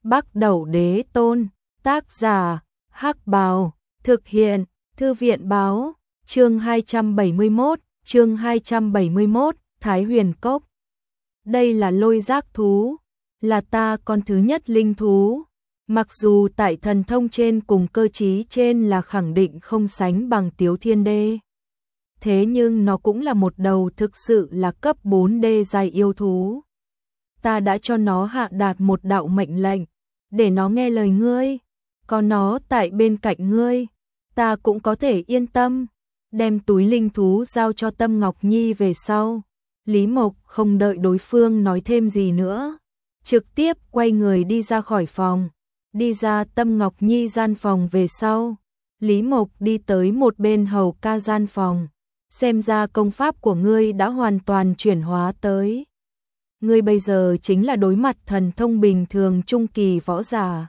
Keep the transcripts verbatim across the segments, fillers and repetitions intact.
Bắc Đẩu Đế Tôn, tác giả, Hắc Bào, thực hiện, Thư viện báo, chương hai trăm bảy mươi mốt, chương hai trăm bảy mươi mốt, Thái Huyền Cốc. Đây là lôi giác thú, là ta con thứ nhất linh thú. Mặc dù tại thần thông trên cùng cơ trí trên là khẳng định không sánh bằng Tiếu Thiên Đê. Thế nhưng nó cũng là một đầu thực sự là cấp bốn đê giai yêu thú. Ta đã cho nó hạ đạt một đạo mệnh lệnh, để nó nghe lời ngươi. Có nó tại bên cạnh ngươi, ta cũng có thể yên tâm. Đem túi linh thú giao cho Tâm Ngọc Nhi về sau. Lý Mộc không đợi đối phương nói thêm gì nữa, trực tiếp quay người đi ra khỏi phòng. Đi ra Tâm Ngọc Nhi gian phòng về sau, Lý Mộc đi tới một bên hầu ca gian phòng. Xem ra công pháp của ngươi đã hoàn toàn chuyển hóa tới. Ngươi bây giờ chính là đối mặt thần thông bình thường trung kỳ võ giả.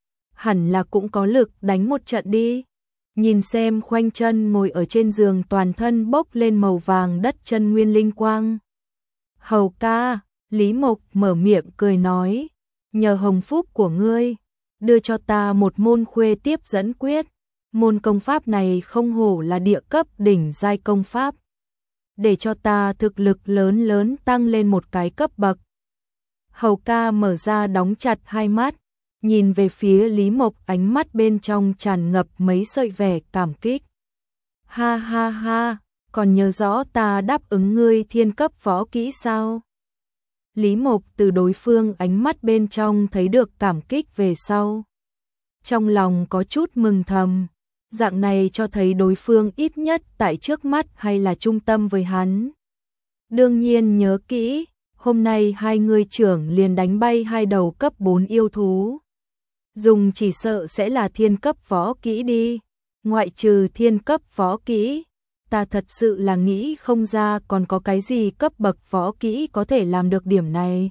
Hẳn là cũng có lực đánh một trận đi. Nhìn xem khoanh chân ngồi ở trên giường toàn thân bốc lên màu vàng đất chân nguyên linh quang. Hầu ca, Lý Mộc mở miệng cười nói, nhờ hồng phúc của ngươi, đưa cho ta một môn khuê tiếp dẫn quyết. Môn công pháp này không hổ là địa cấp đỉnh giai công pháp, để cho ta thực lực lớn lớn tăng lên một cái cấp bậc. Hầu ca mở ra đóng chặt hai mắt, nhìn về phía Lý Mộc, ánh mắt bên trong tràn ngập mấy sợi vẻ cảm kích. Ha ha ha, còn nhớ rõ ta đáp ứng ngươi thiên cấp võ kỹ sao? Lý Mộc từ đối phương ánh mắt bên trong thấy được cảm kích về sau, trong lòng có chút mừng thầm. Dạng này cho thấy đối phương ít nhất tại trước mắt hay là trung tâm với hắn. Đương nhiên nhớ kỹ, hôm nay hai người trưởng liền đánh bay hai đầu cấp bốn yêu thú. Dùng chỉ sợ sẽ là thiên cấp võ kỹ đi. Ngoại trừ thiên cấp võ kỹ, ta thật sự là nghĩ không ra còn có cái gì cấp bậc võ kỹ có thể làm được điểm này.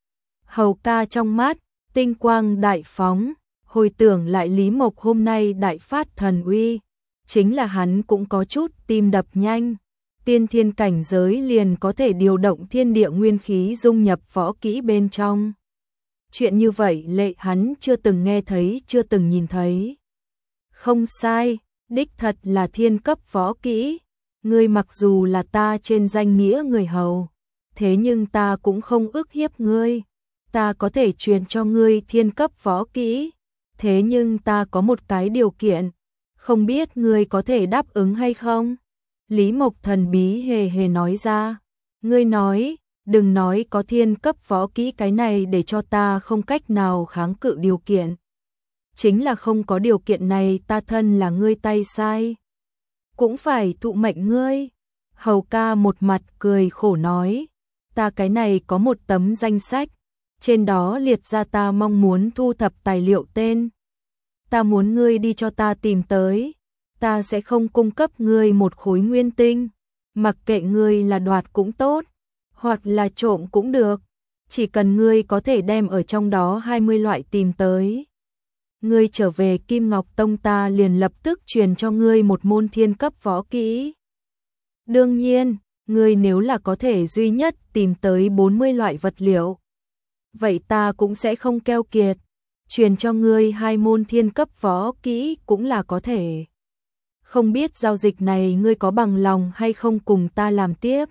Hầu ca trong mắt, tinh quang đại phóng. Hồi tưởng lại Lý Mộc hôm nay đại phát thần uy, chính là hắn cũng có chút tim đập nhanh. Tiên thiên cảnh giới liền có thể điều động thiên địa nguyên khí dung nhập võ kỹ bên trong. Chuyện như vậy lệ hắn chưa từng nghe thấy, chưa từng nhìn thấy. Không sai, đích thật là thiên cấp võ kỹ. Ngươi mặc dù là ta trên danh nghĩa người hầu, thế nhưng ta cũng không ức hiếp ngươi. Ta có thể truyền cho ngươi thiên cấp võ kỹ. Thế nhưng ta có một cái điều kiện, không biết ngươi có thể đáp ứng hay không? Lý Mộc thần bí hề hề nói ra. Ngươi nói, đừng nói có thiên cấp võ kỹ cái này để cho ta không cách nào kháng cự điều kiện. Chính là không có điều kiện này ta thân là ngươi tay sai, cũng phải thụ mệnh ngươi. Hầu ca một mặt cười khổ nói, ta cái này có một tấm danh sách. Trên đó liệt ra ta mong muốn thu thập tài liệu tên. Ta muốn ngươi đi cho ta tìm tới. Ta sẽ không cung cấp ngươi một khối nguyên tinh. Mặc kệ ngươi là đoạt cũng tốt, hoặc là trộm cũng được. Chỉ cần ngươi có thể đem ở trong đó hai mươi loại tìm tới. Ngươi trở về Kim Ngọc Tông ta liền lập tức truyền cho ngươi một môn thiên cấp võ kỹ. Đương nhiên, ngươi nếu là có thể duy nhất tìm tới bốn mươi loại vật liệu, vậy ta cũng sẽ không keo kiệt, truyền cho ngươi hai môn thiên cấp võ kỹ cũng là có thể. Không biết giao dịch này ngươi có bằng lòng hay không cùng ta làm tiếp?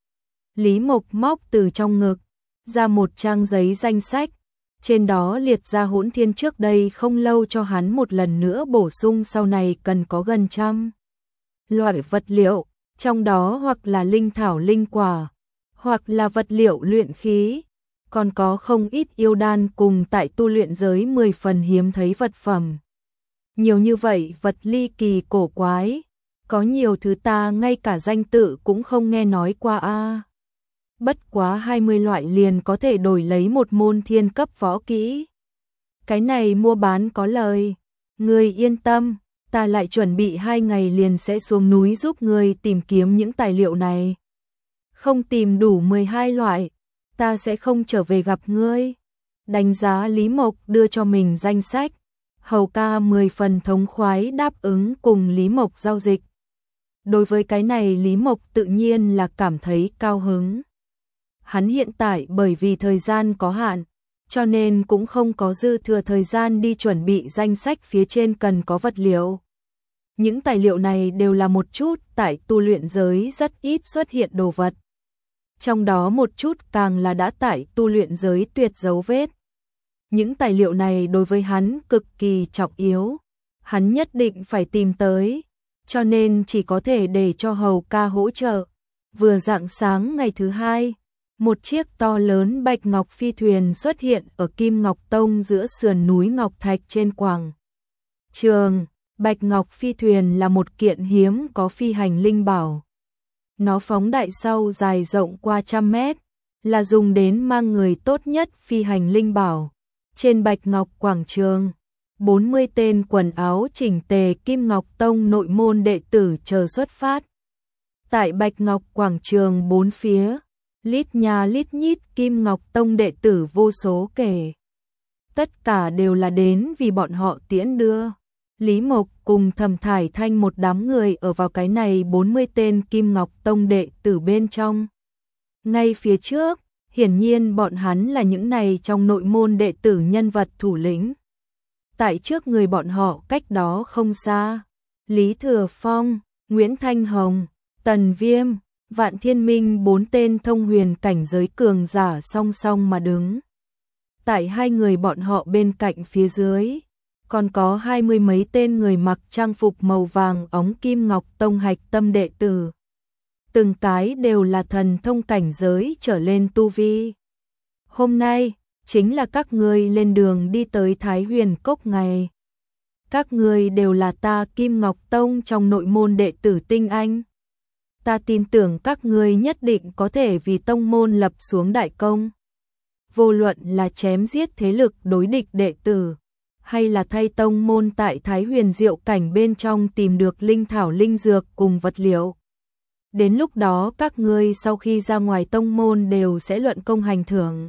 Lý Mộc móc từ trong ngực ra một trang giấy danh sách, trên đó liệt ra Hỗn Thiên trước đây không lâu cho hắn một lần nữa bổ sung sau này cần có gần trăm loại vật liệu, trong đó hoặc là linh thảo linh quả, hoặc là vật liệu luyện khí. Còn có không ít yêu đan cùng tại tu luyện giới mười phần hiếm thấy vật phẩm. Nhiều như vậy vật ly kỳ cổ quái, có nhiều thứ ta ngay cả danh tự cũng không nghe nói qua a. À. Bất quá hai mươi loại liền có thể đổi lấy một môn thiên cấp võ kỹ. Cái này mua bán có lời, ngươi yên tâm, ta lại chuẩn bị hai ngày liền sẽ xuống núi giúp ngươi tìm kiếm những tài liệu này. Không tìm đủ mười hai loại, ta sẽ không trở về gặp ngươi. Đánh giá Lý Mộc đưa cho mình danh sách, hầu ca mười phần thống khoái đáp ứng cùng Lý Mộc giao dịch. Đối với cái này Lý Mộc tự nhiên là cảm thấy cao hứng. Hắn hiện tại bởi vì thời gian có hạn, cho nên cũng không có dư thừa thời gian đi chuẩn bị danh sách phía trên cần có vật liệu. Những tài liệu này đều là một chút tại tu luyện giới rất ít xuất hiện đồ vật. Trong đó một chút càng là đã tại tu luyện giới tuyệt dấu vết. Những tài liệu này đối với hắn cực kỳ trọng yếu, hắn nhất định phải tìm tới, cho nên chỉ có thể để cho Hầu ca hỗ trợ. Vừa rạng sáng ngày thứ hai, một chiếc to lớn bạch ngọc phi thuyền xuất hiện ở Kim Ngọc Tông giữa sườn núi Ngọc Thạch trên quảng trường. Bạch ngọc phi thuyền là một kiện hiếm có phi hành linh bảo. Nó phóng đại sau dài rộng qua trăm mét, là dùng đến mang người tốt nhất phi hành linh bảo. Trên Bạch Ngọc quảng trường, bốn mươi tên quần áo chỉnh tề Kim Ngọc Tông nội môn đệ tử chờ xuất phát. Tại Bạch Ngọc quảng trường bốn phía, lít nha lít nhít Kim Ngọc Tông đệ tử vô số kể. Tất cả đều là đến vì bọn họ tiễn đưa. Lý Mộc cùng Thẩm Thải Thanh một đám người ở vào cái này bốn mươi tên Kim Ngọc Tông đệ tử bên trong. Ngay phía trước, hiển nhiên bọn hắn là những này trong nội môn đệ tử nhân vật thủ lĩnh. Tại trước người bọn họ cách đó không xa, Lý Thừa Phong, Nguyễn Thanh Hồng, Tần Viêm, Vạn Thiên Minh bốn tên thông huyền cảnh giới cường giả song song mà đứng. Tại hai người bọn họ bên cạnh phía dưới, còn có hai mươi mấy tên người mặc trang phục màu vàng óng Kim Ngọc Tông hạch tâm đệ tử. Từng cái đều là thần thông cảnh giới trở lên tu vi. Hôm nay, chính là các ngươi lên đường đi tới Thái Huyền Cốc ngày. Các ngươi đều là ta Kim Ngọc Tông trong nội môn đệ tử tinh anh. Ta tin tưởng các ngươi nhất định có thể vì tông môn lập xuống đại công. Vô luận là chém giết thế lực đối địch đệ tử, hay là thay tông môn tại Thái Huyền Diệu cảnh bên trong tìm được linh thảo linh dược cùng vật liệu. Đến lúc đó các ngươi sau khi ra ngoài tông môn đều sẽ luận công hành thưởng.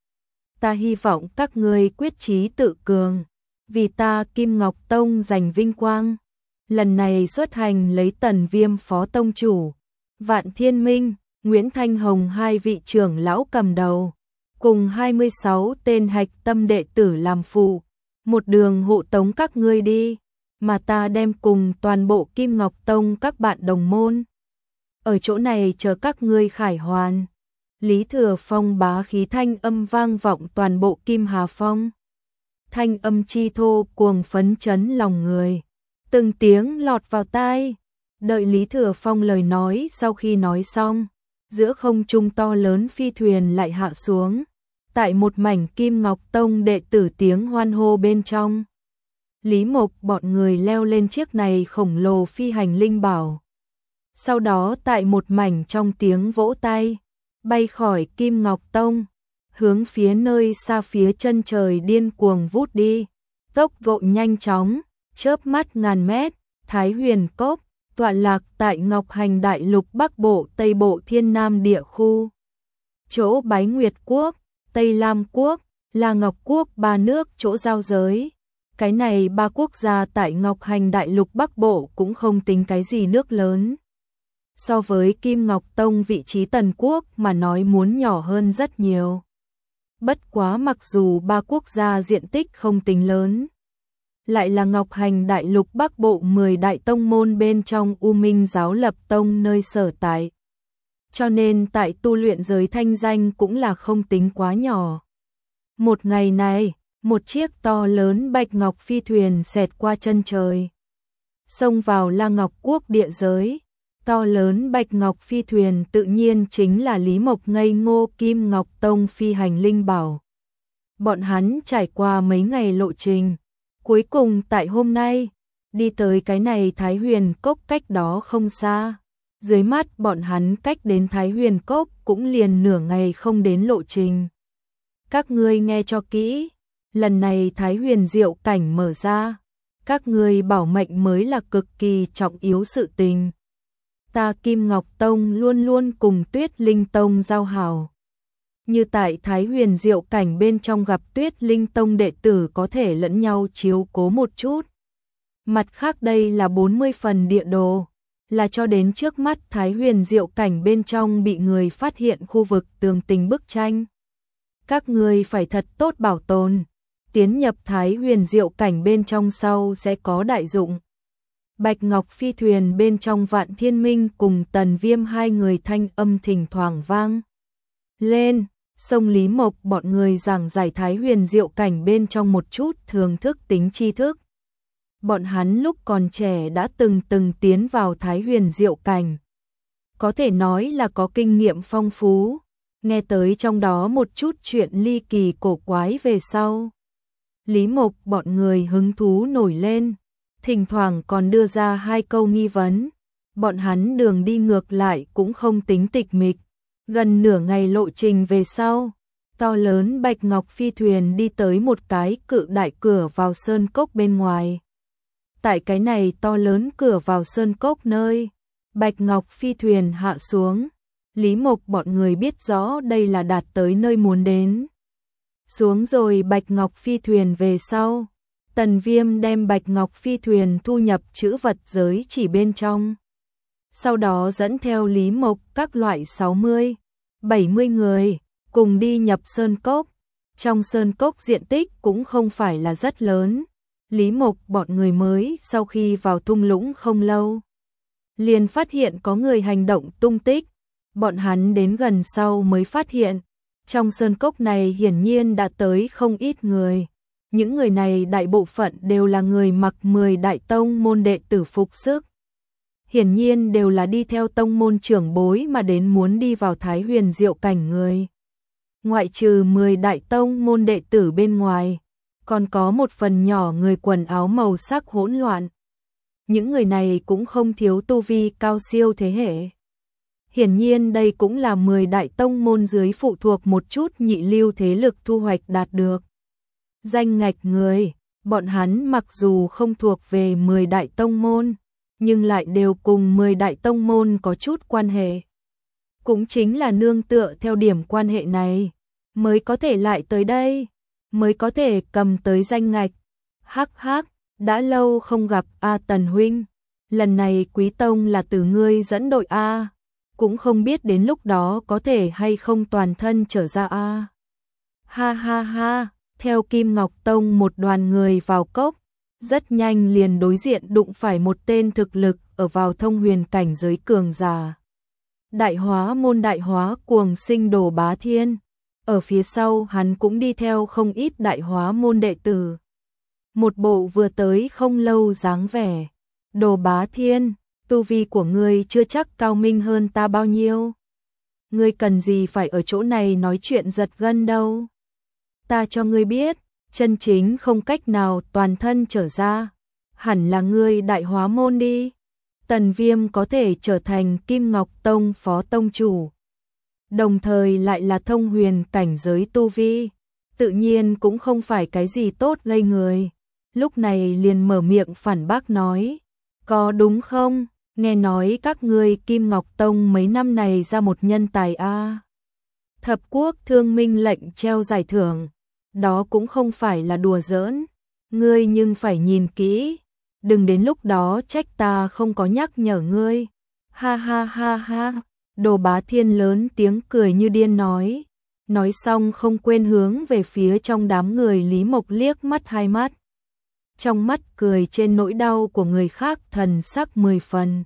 Ta hy vọng các ngươi quyết chí tự cường, vì ta Kim Ngọc Tông giành vinh quang. Lần này xuất hành lấy Tần Viêm phó tông chủ, Vạn Thiên Minh, Nguyễn Thanh Hồng hai vị trưởng lão cầm đầu, cùng hai mươi sáu tên hạch tâm đệ tử làm phụ, một đường hộ tống các ngươi đi, mà ta đem cùng toàn bộ Kim Ngọc Tông các bạn đồng môn. Ở chỗ này chờ các ngươi khải hoàn. Lý Thừa Phong bá khí thanh âm vang vọng toàn bộ Kim Hà Phong. Thanh âm chi thô cuồng phấn chấn lòng người. Từng tiếng lọt vào tai. Đợi Lý Thừa Phong lời nói sau khi nói xong, giữa không trung to lớn phi thuyền lại hạ xuống. Tại một mảnh Kim Ngọc Tông đệ tử tiếng hoan hô bên trong, Lý Mộc bọn người leo lên chiếc này khổng lồ phi hành linh bảo. Sau đó tại một mảnh trong tiếng vỗ tay, bay khỏi Kim Ngọc Tông, hướng phía nơi xa phía chân trời điên cuồng vút đi. Tốc độ nhanh chóng, chớp mắt ngàn mét, Thái Huyền Cốc, tọa lạc tại Ngọc Hành Đại Lục Bắc Bộ Tây Bộ Thiên Nam địa khu. Chỗ Bái Nguyệt Quốc, Tây Lam Quốc, La Ngọc Quốc ba nước chỗ giao giới. Cái này ba quốc gia tại Ngọc Hành Đại Lục Bắc Bộ cũng không tính cái gì nước lớn. So với Kim Ngọc Tông vị trí Tần Quốc mà nói muốn nhỏ hơn rất nhiều. Bất quá mặc dù ba quốc gia diện tích không tính lớn, lại là Ngọc Hành Đại Lục Bắc Bộ mười đại tông môn bên trong U Minh Giáo Lập Tông nơi sở tại. Cho nên tại tu luyện giới thanh danh cũng là không tính quá nhỏ. Một ngày này, một chiếc to lớn bạch ngọc phi thuyền xẹt qua chân trời, xông vào La Ngọc Quốc địa giới. To lớn bạch ngọc phi thuyền tự nhiên chính là Lý Mộc ngây ngô Kim Ngọc Tông phi hành linh bảo. Bọn hắn trải qua mấy ngày lộ trình, cuối cùng tại hôm nay, đi tới cái này Thái Huyền Cốc cách đó không xa. Dưới mắt bọn hắn cách đến Thái Huyền Cốc cũng liền nửa ngày không đến lộ trình. Các ngươi nghe cho kỹ, lần này Thái Huyền Diệu cảnh mở ra, các ngươi bảo mệnh mới là cực kỳ trọng yếu sự tình. Ta Kim Ngọc Tông luôn luôn cùng Tuyết Linh Tông giao hảo. Như tại Thái Huyền Diệu cảnh bên trong gặp Tuyết Linh Tông đệ tử có thể lẫn nhau chiếu cố một chút. Mặt khác đây là bốn mươi phần địa đồ, là cho đến trước mắt Thái Huyền Diệu cảnh bên trong bị người phát hiện khu vực tường tình bức tranh. các ngươi phải thật tốt bảo tồn, tiến nhập Thái Huyền Diệu cảnh bên trong sau sẽ có đại dụng. Bạch Ngọc phi thuyền bên trong Vạn Thiên Minh cùng Tần Viêm hai người thanh âm thỉnh thoảng vang lên, sông Lý Mộc bọn người giảng giải Thái Huyền Diệu cảnh bên trong một chút thường thức tính tri thức. Bọn hắn lúc còn trẻ đã từng từng tiến vào Thái Huyền Diệu cảnh, có thể nói là có kinh nghiệm phong phú, nghe tới trong đó một chút chuyện ly kỳ cổ quái về sau. Lý Mộc bọn người hứng thú nổi lên, thỉnh thoảng còn đưa ra hai câu nghi vấn. Bọn hắn đường đi ngược lại cũng không tính tịch mịch, gần nửa ngày lộ trình về sau, to lớn Bạch Ngọc phi thuyền đi tới một cái cự đại cửa vào sơn cốc bên ngoài. Tại cái này to lớn cửa vào sơn cốc nơi Bạch Ngọc phi thuyền hạ xuống, Lý Mộc bọn người biết rõ đây là đạt tới nơi muốn đến. Xuống rồi Bạch Ngọc phi thuyền về sau, Tần Viêm đem Bạch Ngọc phi thuyền thu nhập trữ vật giới chỉ bên trong. Sau đó dẫn theo Lý Mộc các loại sáu mươi, bảy mươi người, cùng đi nhập sơn cốc. Trong sơn cốc diện tích cũng không phải là rất lớn. Lý Mộc bọn người mới sau khi vào thung lũng không lâu, liền phát hiện có người hành động tung tích. Bọn hắn đến gần sau mới phát hiện, trong sơn cốc này hiển nhiên đã tới không ít người. Những người này đại bộ phận đều là người mặc mười đại tông môn đệ tử phục sức. Hiển nhiên đều là đi theo tông môn trưởng bối mà đến muốn đi vào Thái Huyền Diệu cảnh người. Ngoại trừ mười đại tông môn đệ tử bên ngoài, còn có một phần nhỏ người quần áo màu sắc hỗn loạn. Những người này cũng không thiếu tu vi cao siêu thế hệ. Hiển nhiên đây cũng là mười đại tông môn dưới phụ thuộc một chút nhị lưu thế lực thu hoạch đạt được. Danh ngạch người, bọn hắn mặc dù không thuộc về mười đại tông môn, nhưng lại đều cùng mười đại tông môn có chút quan hệ. Cũng chính là nương tựa theo điểm quan hệ này, mới có thể lại tới đây, mới có thể cầm tới danh ngạch. Hắc hắc, đã lâu không gặp A Tần huynh, lần này Quý Tông là từ ngươi dẫn đội A, cũng không biết đến lúc đó có thể hay không toàn thân trở ra A. Ha ha ha, theo Kim Ngọc Tông một đoàn người vào cốc, rất nhanh liền đối diện đụng phải một tên thực lực ở vào thông huyền cảnh giới cường giả. Đại hóa môn đại hóa cuồng sinh Đồ Bá Thiên, ở phía sau hắn cũng đi theo không ít đại hóa môn đệ tử. Một bộ vừa tới không lâu dáng vẻ. Đồ Bá Thiên, tu vi của ngươi chưa chắc cao minh hơn ta bao nhiêu. Ngươi cần gì phải ở chỗ này nói chuyện giật gân đâu. Ta cho ngươi biết, chân chính không cách nào toàn thân trở ra, hẳn là ngươi đại hóa môn đi. Tần Viêm có thể trở thành Kim Ngọc Tông phó tông chủ, đồng thời lại là thông huyền cảnh giới tu vi, tự nhiên cũng không phải cái gì tốt gây người. Lúc này liền mở miệng phản bác nói, có đúng không? Nghe nói các ngươi Kim Ngọc Tông mấy năm này ra một nhân tài a. Thập quốc thương minh lệnh treo giải thưởng, đó cũng không phải là đùa giỡn, ngươi nhưng phải nhìn kỹ, đừng đến lúc đó trách ta không có nhắc nhở ngươi. Ha ha ha ha, Đồ Bá Thiên lớn tiếng cười như điên nói, nói xong không quên hướng về phía trong đám người Lý Mộc liếc mắt hai mắt. Trong mắt cười trên nỗi đau của người khác thần sắc mười phần.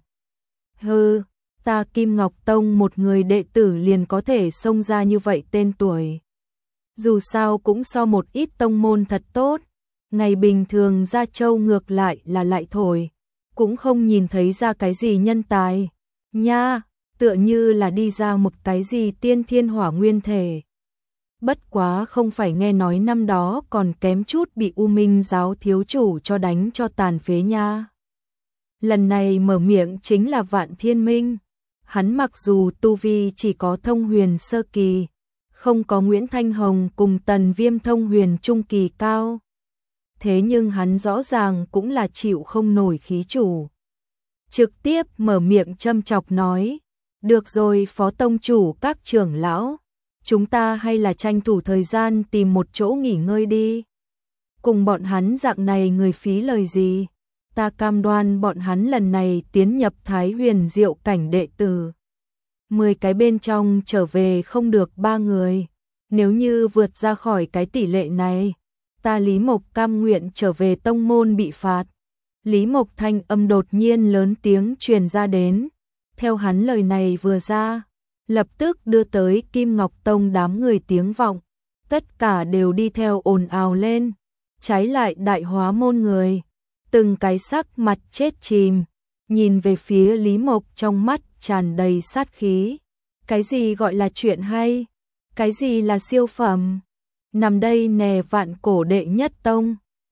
Hừ, ta Kim Ngọc Tông một người đệ tử liền có thể xông ra như vậy tên tuổi. Dù sao cũng so một ít tông môn thật tốt, ngày bình thường ra châu ngược lại là lại thổi, cũng không nhìn thấy ra cái gì nhân tài. Nha, tựa như là đi ra một cái gì tiên thiên hỏa nguyên thể. Bất quá không phải nghe nói năm đó còn kém chút bị U Minh giáo thiếu chủ cho đánh cho tàn phế nha. Lần này mở miệng chính là Vạn Thiên Minh. Hắn mặc dù tu vi chỉ có thông huyền sơ kỳ, không có Nguyễn Thanh Hồng cùng Tần Viêm thông huyền trung kỳ cao. Thế nhưng hắn rõ ràng cũng là chịu không nổi khí chủ. Trực tiếp mở miệng châm chọc nói, được rồi phó tông chủ các trưởng lão, chúng ta hay là tranh thủ thời gian tìm một chỗ nghỉ ngơi đi. Cùng bọn hắn dạng này người phí lời gì, ta cam đoan bọn hắn lần này tiến nhập Thái Huyền Diệu cảnh đệ tử. Mười cái bên trong trở về không được ba người, Nếu như vượt ra khỏi cái tỷ lệ này, ta Lý Mộc cam nguyện trở về tông môn bị phạt. Lý Mộc thanh âm đột nhiên lớn tiếng truyền ra đến. Theo hắn lời này vừa ra, lập tức đưa tới Kim Ngọc Tông đám người tiếng vọng. Tất cả đều đi theo ồn ào lên. Trái lại Đại Hóa môn người, từng cái sắc mặt chết chìm, nhìn về phía Lý Mộc trong mắt tràn đầy sát khí. Cái gì gọi là chuyện hay? Cái gì là siêu phẩm? Nằm đây nè vạn cổ đệ nhất tông.